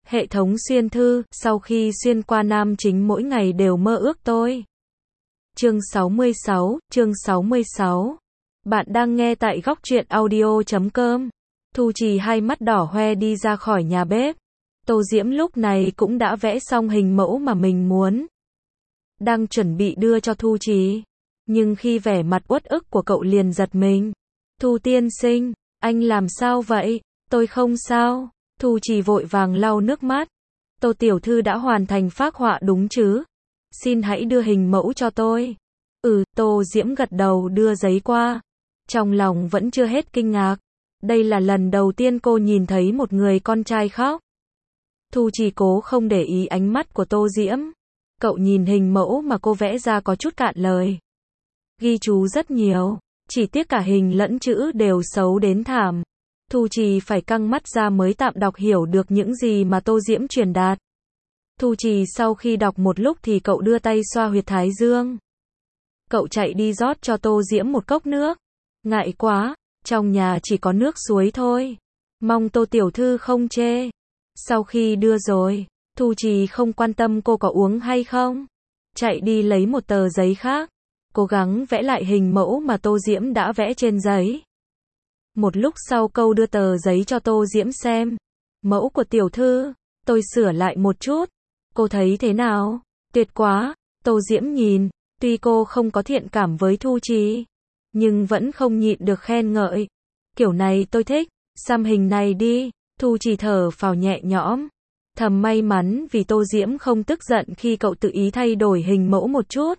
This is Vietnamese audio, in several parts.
Hệ thống xuyên thư, sau khi xuyên qua nam chính mỗi ngày đều mơ ước tôi. Chương 66, chương 66. Bạn đang nghe tại góc truyện audio.com. Thu Trì hai mắt đỏ hoe đi ra khỏi nhà bếp. Tô Diễm lúc này cũng đã vẽ xong hình mẫu mà mình muốn. Đang chuẩn bị đưa cho Thu Trì. Nhưng khi vẻ mặt uất ức của cậu liền giật mình. Thu tiên sinh, anh làm sao vậy? Tôi không sao. Thu Trì vội vàng lau nước mắt. Tô tiểu thư đã hoàn thành phác họa đúng chứ? Xin hãy đưa hình mẫu cho tôi. Tô Diễm gật đầu đưa giấy qua. Trong lòng vẫn chưa hết kinh ngạc. Đây là lần đầu tiên cô nhìn thấy một người con trai khóc. Thu Trì cố không để ý ánh mắt của Tô Diễm. Cậu nhìn hình mẫu mà cô vẽ ra có chút cạn lời. Ghi chú rất nhiều, chỉ tiếc cả hình lẫn chữ đều xấu đến thảm. Thu Trì phải căng mắt ra mới tạm đọc hiểu được những gì mà Tô Diễm truyền đạt. Thu Trì sau khi đọc một lúc thì cậu đưa tay xoa huyệt thái dương. Cậu chạy đi rót cho Tô Diễm một cốc nước. Ngại quá, trong nhà chỉ có nước suối thôi. Mong Tô tiểu thư không chê. Sau khi đưa rồi, Thu Trì không quan tâm cô có uống hay không. Chạy đi lấy một tờ giấy khác. Cố gắng vẽ lại hình mẫu mà Tô Diễm đã vẽ trên giấy. Một lúc sau cô đưa tờ giấy cho Tô Diễm xem. Mẫu của tiểu thư, tôi sửa lại một chút. Cô thấy thế nào? Tuyệt quá. Tô Diễm nhìn, tuy cô không có thiện cảm với Thu Trì, nhưng vẫn không nhịn được khen ngợi. Kiểu này tôi thích, xăm hình này đi. Thu Trì thở phào nhẹ nhõm. Thầm may mắn vì Tô Diễm không tức giận khi cậu tự ý thay đổi hình mẫu một chút.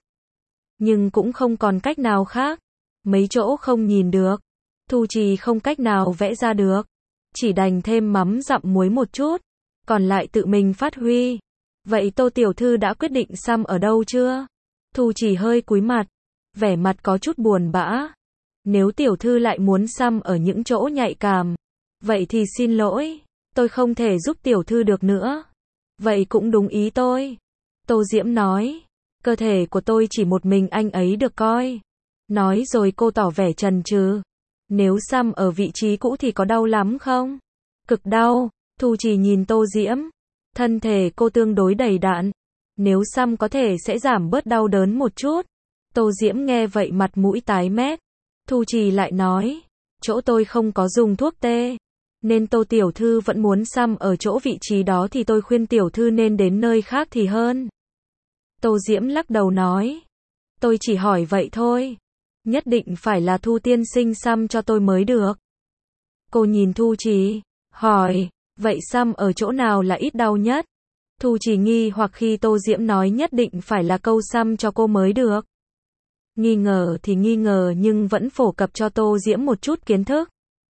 Nhưng cũng không còn cách nào khác. Mấy chỗ không nhìn được, Thu Trì không cách nào vẽ ra được. Chỉ đành thêm mắm dặm muối một chút. Còn lại tự mình phát huy. Vậy Tô tiểu thư đã quyết định xăm ở đâu chưa? Thu Trì hơi cúi mặt. Vẻ mặt có chút buồn bã. Nếu tiểu thư lại muốn xăm ở những chỗ nhạy cảm, vậy thì xin lỗi. Tôi không thể giúp tiểu thư được nữa. Vậy cũng đúng ý tôi. Tô Diễm nói. Cơ thể của tôi chỉ một mình anh ấy được coi. Nói rồi cô tỏ vẻ chần chừ. Nếu xăm ở vị trí cũ thì có đau lắm không? Cực đau. Thu Trì nhìn Tô Diễm. Thân thể cô tương đối đầy đặn. Nếu xăm có thể sẽ giảm bớt đau đớn một chút. Tô Diễm nghe vậy mặt mũi tái mét. Thu Trì lại nói. Chỗ tôi không có dùng thuốc tê. Nên Tô tiểu thư vẫn muốn xăm ở chỗ vị trí đó thì tôi khuyên tiểu thư nên đến nơi khác thì hơn. Tô Diễm lắc đầu nói. Tôi chỉ hỏi vậy thôi. Nhất định phải là Thu tiên sinh xăm cho tôi mới được. Cô nhìn Thu Trì, hỏi, vậy xăm ở chỗ nào là ít đau nhất? Thu Trì nghi hoặc khi Tô Diễm nói nhất định phải là câu xăm cho cô mới được. Nghi ngờ thì nghi ngờ nhưng vẫn phổ cập cho Tô Diễm một chút kiến thức.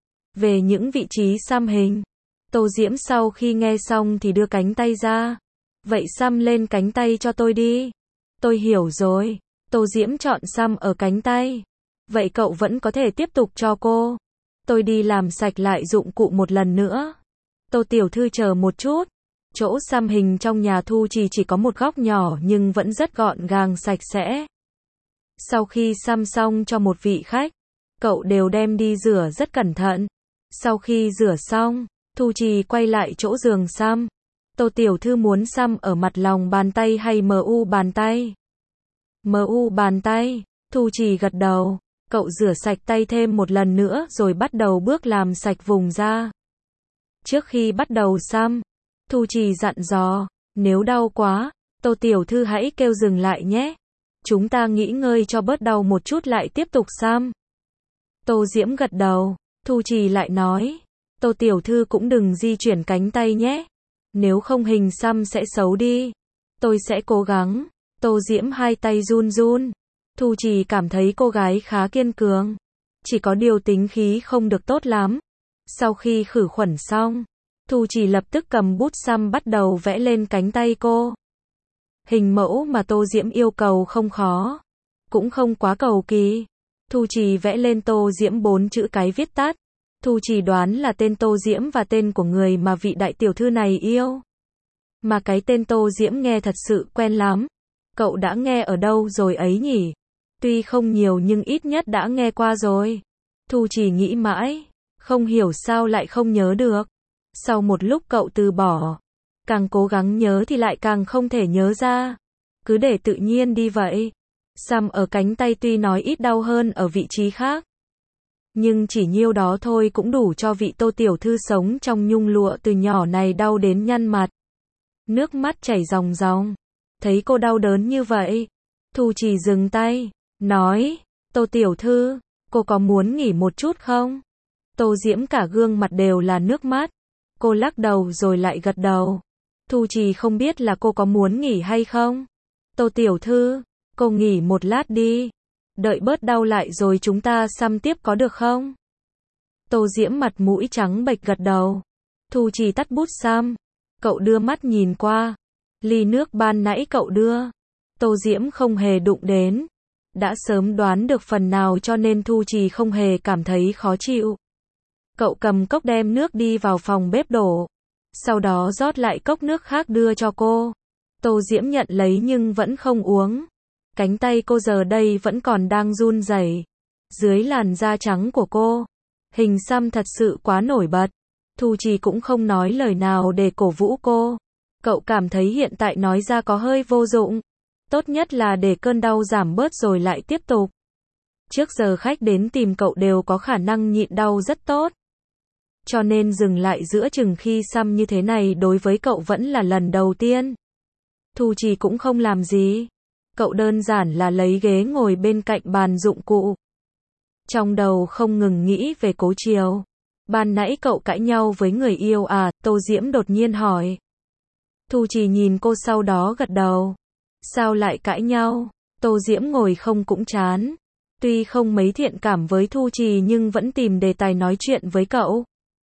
Về những vị trí xăm hình. Tô Diễm sau khi nghe xong thì đưa cánh tay ra. Vậy xăm lên cánh tay cho tôi đi. Tôi hiểu rồi. Tô Diễm chọn xăm ở cánh tay. Vậy cậu vẫn có thể tiếp tục cho cô. Tôi đi làm sạch lại dụng cụ một lần nữa. Tô tiểu thư chờ một chút. Chỗ xăm hình trong nhà Thu Trì chỉ có một góc nhỏ nhưng vẫn rất gọn gàng sạch sẽ. Sau khi xăm xong cho một vị khách, cậu đều đem đi rửa rất cẩn thận. Sau khi rửa xong, Thu Trì quay lại chỗ giường xăm. Tô tiểu thư muốn xăm ở mặt lòng bàn tay hay mu bàn tay? Mu bàn tay. Thu Trì gật đầu. Cậu rửa sạch tay thêm một lần nữa rồi bắt đầu bước làm sạch vùng da. Trước khi bắt đầu xăm, Thu Trì dặn dò, nếu đau quá, Tô tiểu thư hãy kêu dừng lại nhé. Chúng ta nghỉ ngơi cho bớt đau một chút lại tiếp tục xăm. Tô Diễm gật đầu. Thu Trì lại nói, Tô tiểu thư cũng đừng di chuyển cánh tay nhé. Nếu không hình xăm sẽ xấu đi. Tôi sẽ cố gắng. Tô Diễm hai tay run run. Thu Trì cảm thấy cô gái khá kiên cường. Chỉ có điều tính khí không được tốt lắm. Sau khi khử khuẩn xong, Thu Trì lập tức cầm bút xăm bắt đầu vẽ lên cánh tay cô. Hình mẫu mà Tô Diễm yêu cầu không khó. Cũng không quá cầu kỳ. Thu Trì vẽ lên Tô Diễm 4 chữ cái viết tắt. Thu Trì đoán là tên Tô Diễm và tên của người mà vị đại tiểu thư này yêu. Mà cái tên Tô Diễm nghe thật sự quen lắm. Cậu đã nghe ở đâu rồi ấy nhỉ? Tuy không nhiều nhưng ít nhất đã nghe qua rồi. Thu Trì nghĩ mãi, không hiểu sao lại không nhớ được. Sau một lúc cậu từ bỏ. Càng cố gắng nhớ thì lại càng không thể nhớ ra. Cứ để tự nhiên đi vậy. Xăm ở cánh tay tuy nói ít đau hơn ở vị trí khác. Nhưng chỉ nhiêu đó thôi cũng đủ cho vị Tô tiểu thư sống trong nhung lụa từ nhỏ này đau đến nhăn mặt. Nước mắt chảy ròng ròng. Thấy cô đau đớn như vậy, Thu Trì dừng tay, nói, Tô tiểu thư, cô có muốn nghỉ một chút không? Tô Diễm cả gương mặt đều là nước mắt. Cô lắc đầu rồi lại gật đầu. Thu Trì không biết là cô có muốn nghỉ hay không? Tô tiểu thư, cô nghỉ một lát đi. Đợi bớt đau lại rồi chúng ta xăm tiếp có được không? Tô Diễm mặt mũi trắng bệch gật đầu. Thu Trì tắt bút xăm. Cậu đưa mắt nhìn qua. Ly nước ban nãy cậu đưa. Tô Diễm không hề đụng đến. Đã sớm đoán được phần nào cho nên Thu Trì không hề cảm thấy khó chịu. Cậu cầm cốc đem nước đi vào phòng bếp đổ. Sau đó rót lại cốc nước khác đưa cho cô. Tô Diễm nhận lấy nhưng vẫn không uống. Cánh tay cô giờ đây vẫn còn đang run rẩy. Dưới làn da trắng của cô, hình xăm thật sự quá nổi bật. Thu Trì cũng không nói lời nào để cổ vũ cô. Cậu cảm thấy hiện tại nói ra có hơi vô dụng. Tốt nhất là để cơn đau giảm bớt rồi lại tiếp tục. Trước giờ khách đến tìm cậu đều có khả năng nhịn đau rất tốt. Cho nên dừng lại giữa chừng khi xăm như thế này đối với cậu vẫn là lần đầu tiên. Thu Trì cũng không làm gì. Cậu đơn giản là lấy ghế ngồi bên cạnh bàn dụng cụ. Trong đầu không ngừng nghĩ về Cố Chiều. Ban nãy cậu cãi nhau với người yêu à? Tô Diễm đột nhiên hỏi. Thu Trì nhìn cô sau đó gật đầu. Sao lại cãi nhau? Tô Diễm ngồi không cũng chán. Tuy không mấy thiện cảm với Thu Trì nhưng vẫn tìm đề tài nói chuyện với cậu.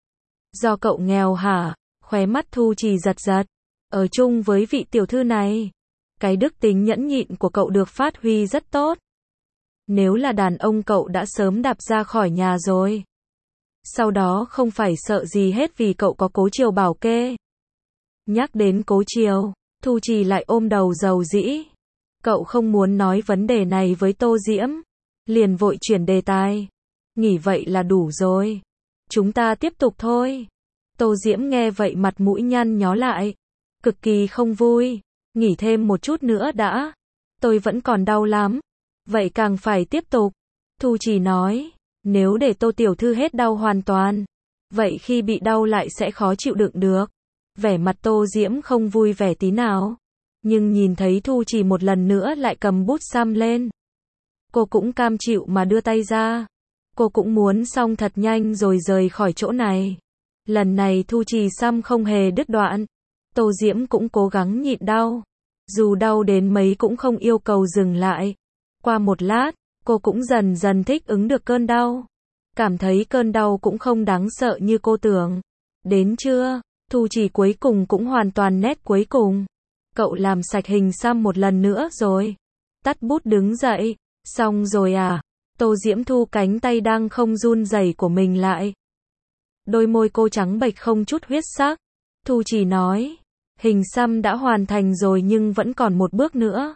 Do cậu nghèo hả? Khóe mắt Thu Trì giật giật. Ở chung với vị tiểu thư này, cái đức tính nhẫn nhịn của cậu được phát huy rất tốt. Nếu là đàn ông cậu đã sớm đạp ra khỏi nhà rồi. Sau đó không phải sợ gì hết vì cậu có Cố Chiều bảo kê. Nhắc đến Cố Chiều, Thu Trì lại ôm đầu dầu dĩ. Cậu không muốn nói vấn đề này với Tô Diễm. Liền vội chuyển đề tài. Nghỉ vậy là đủ rồi. Chúng ta tiếp tục thôi. Tô Diễm nghe vậy mặt mũi nhăn nhó lại. Cực kỳ không vui. Nghỉ thêm một chút nữa đã. Tôi vẫn còn đau lắm. Vậy càng phải tiếp tục. Thu Trì nói. Nếu để Tô tiểu thư hết đau hoàn toàn, vậy khi bị đau lại sẽ khó chịu đựng được. Vẻ mặt Tô Diễm không vui vẻ tí nào. Nhưng nhìn thấy Thu Trì một lần nữa lại cầm bút xăm lên. Cô cũng cam chịu mà đưa tay ra. Cô cũng muốn xong thật nhanh rồi rời khỏi chỗ này. Lần này Thu Trì xăm không hề đứt đoạn. Tô Diễm cũng cố gắng nhịn đau. Dù đau đến mấy cũng không yêu cầu dừng lại. Qua một lát, cô cũng dần dần thích ứng được cơn đau. Cảm thấy cơn đau cũng không đáng sợ như cô tưởng. Đến trưa, Thu Trì cuối cùng cũng hoàn toàn nét cuối cùng. Cậu làm sạch hình xăm một lần nữa rồi. Tắt bút đứng dậy. Xong rồi à? Tô Diễm thu cánh tay đang không run rẩy của mình lại. Đôi môi cô trắng bệch không chút huyết sắc. Thu Trì nói. Hình xăm đã hoàn thành rồi nhưng vẫn còn một bước nữa.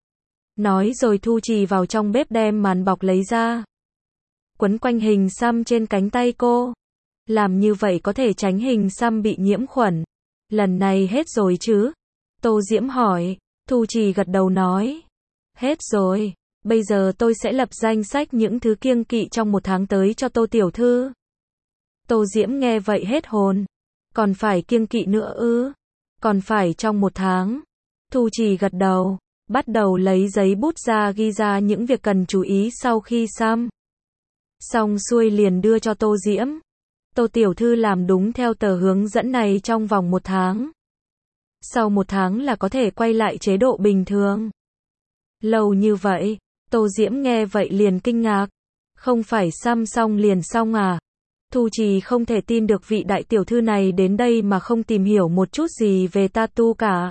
Nói rồi Thu Trì vào trong bếp đem màn bọc lấy ra. Quấn quanh hình xăm trên cánh tay cô. Làm như vậy có thể tránh hình xăm bị nhiễm khuẩn. Lần này hết rồi chứ? Tô Diễm hỏi. Thu Trì gật đầu nói. Hết rồi. Bây giờ tôi sẽ lập danh sách những thứ kiêng kỵ trong một tháng tới cho Tô tiểu thư. Tô Diễm nghe vậy hết hồn. Còn phải kiêng kỵ nữa ư? Còn phải trong một tháng. Thu Trì gật đầu. Bắt đầu lấy giấy bút ra ghi ra những việc cần chú ý sau khi xăm. Xong xuôi liền đưa cho Tô Diễm. Tô tiểu thư làm đúng theo tờ hướng dẫn này trong vòng một tháng. Sau một tháng là có thể quay lại chế độ bình thường. Lâu như vậy, Tô Diễm nghe vậy liền kinh ngạc. Không phải xăm xong liền xong à? Thu Trì không thể tin được vị đại tiểu thư này đến đây mà không tìm hiểu một chút gì về tattoo cả.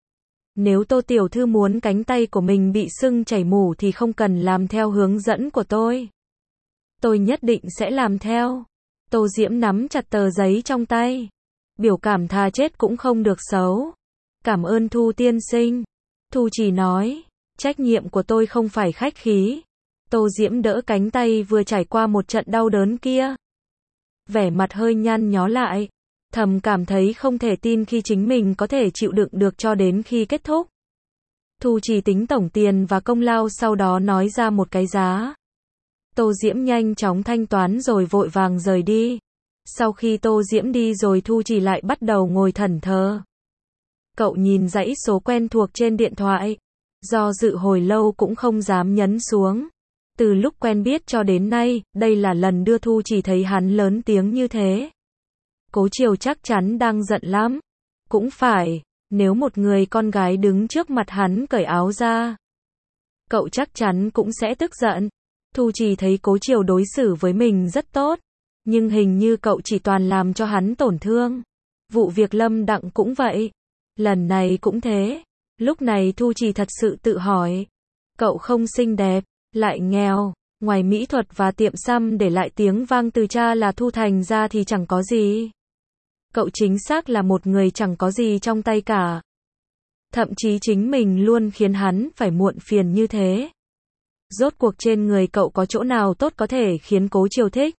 Nếu Tô tiểu thư muốn cánh tay của mình bị sưng chảy mủ thì không cần làm theo hướng dẫn của tôi. Tôi nhất định sẽ làm theo. Tô Diễm nắm chặt tờ giấy trong tay. Biểu cảm thà chết cũng không được xấu. Cảm ơn Thu tiên sinh. Thu Trì nói. Trách nhiệm của tôi không phải khách khí. Tô Diễm đỡ cánh tay vừa trải qua một trận đau đớn kia. Vẻ mặt hơi nhăn nhó lại. Thầm cảm thấy không thể tin khi chính mình có thể chịu đựng được cho đến khi kết thúc. Thu Trì tính tổng tiền và công lao sau đó nói ra một cái giá. Tô Diễm nhanh chóng thanh toán rồi vội vàng rời đi. Sau khi Tô Diễm đi rồi Thu Trì lại bắt đầu ngồi thẫn thờ. Cậu nhìn dãy số quen thuộc trên điện thoại. Do dự hồi lâu cũng không dám nhấn xuống. Từ lúc quen biết cho đến nay, đây là lần đưa Thu Trì thấy hắn lớn tiếng như thế. Cố Chiều chắc chắn đang giận lắm. Cũng phải, nếu một người con gái đứng trước mặt hắn cởi áo ra, cậu chắc chắn cũng sẽ tức giận. Thu Trì thấy Cố Chiều đối xử với mình rất tốt, nhưng hình như cậu chỉ toàn làm cho hắn tổn thương. Vụ việc Lâm Đặng cũng vậy. Lần này cũng thế. Lúc này Thu Trì thật sự tự hỏi. Cậu không xinh đẹp, lại nghèo, ngoài mỹ thuật và tiệm xăm để lại tiếng vang từ cha là Thu Thành ra thì chẳng có gì. Cậu chính xác là một người chẳng có gì trong tay cả. Thậm chí chính mình luôn khiến hắn phải muộn phiền như thế. Rốt cuộc trên người cậu có chỗ nào tốt có thể khiến Cố Chiều thích?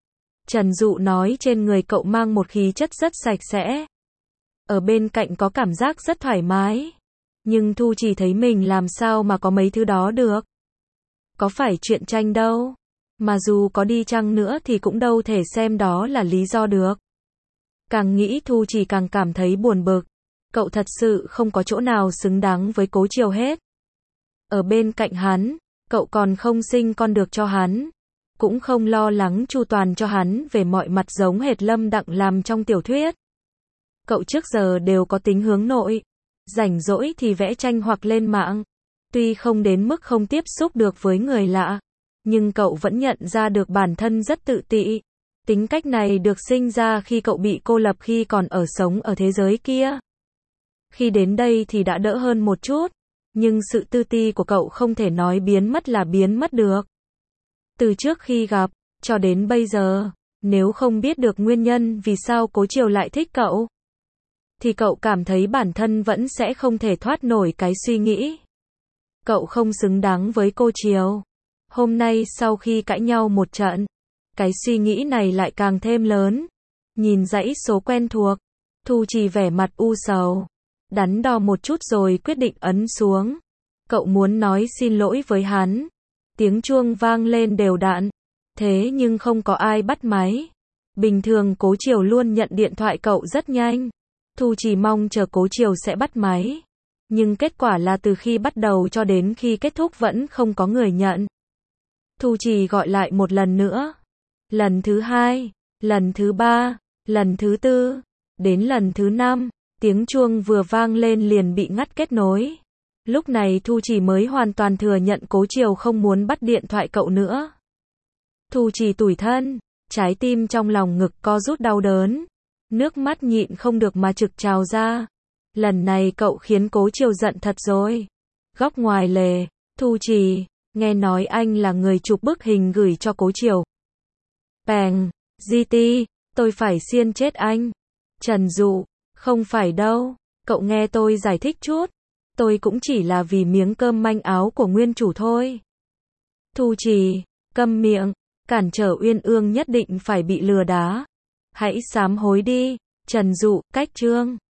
Trần Dụ nói trên người cậu mang một khí chất rất sạch sẽ. Ở bên cạnh có cảm giác rất thoải mái. Nhưng Thu Trì thấy mình làm sao mà có mấy thứ đó được. Có phải chuyện tranh đâu. Mà dù có đi chăng nữa thì cũng đâu thể xem đó là lý do được. Càng nghĩ Thu Trì càng cảm thấy buồn bực. Cậu thật sự không có chỗ nào xứng đáng với Cố Chiều hết. Ở bên cạnh hắn, cậu còn không sinh con được cho hắn. Cũng không lo lắng chu toàn cho hắn về mọi mặt giống hệt Lâm Đặng làm trong tiểu thuyết. Cậu trước giờ đều có tính hướng nội. Rảnh rỗi thì vẽ tranh hoặc lên mạng. Tuy không đến mức không tiếp xúc được với người lạ, nhưng cậu vẫn nhận ra được bản thân rất tự ti. Tính cách này được sinh ra khi cậu bị cô lập khi còn sống ở thế giới kia. Khi đến đây thì đã đỡ hơn một chút, nhưng sự tự ti của cậu không thể nói biến mất là biến mất được. Từ trước khi gặp, cho đến bây giờ, nếu không biết được nguyên nhân vì sao Cố Chiều lại thích cậu, thì cậu cảm thấy bản thân vẫn sẽ không thể thoát nổi cái suy nghĩ. Cậu không xứng đáng với cô Chiều. Hôm nay sau khi cãi nhau một trận, cái suy nghĩ này lại càng thêm lớn. Nhìn dãy số quen thuộc, Thu Trì vẻ mặt u sầu. Đắn đo một chút rồi quyết định ấn xuống. Cậu muốn nói xin lỗi với hắn. Tiếng chuông vang lên đều đặn. Thế nhưng không có ai bắt máy. Bình thường Cố Chiều luôn nhận điện thoại cậu rất nhanh. Thu Trì mong chờ Cố Chiều sẽ bắt máy. Nhưng kết quả là từ khi bắt đầu cho đến khi kết thúc vẫn không có người nhận. Thu Trì gọi lại một lần nữa. Lần thứ 2, lần thứ 3, lần thứ 4, đến lần thứ 5, tiếng chuông vừa vang lên liền bị ngắt kết nối. Lúc này Thu Trì mới hoàn toàn thừa nhận Cố Chiều không muốn bắt điện thoại cậu nữa. Thu Trì tủi thân, trái tim trong lòng ngực co rút đau đớn. Nước mắt nhịn không được mà trực trào ra. Lần này cậu khiến Cố Chiều giận thật rồi. Góc ngoài lề, Thu Trì, nghe nói anh là người chụp bức hình gửi cho Cố Chiều. Bèng, GT, tôi phải xiên chết anh. Trần Dụ, không phải đâu, cậu nghe tôi giải thích chút. Tôi cũng chỉ là vì miếng cơm manh áo của nguyên chủ thôi. Thu Trì, câm miệng, cản trở Uyên Ương nhất định phải bị lừa đá. Hãy sám hối đi. Trần Dụ, cách chương.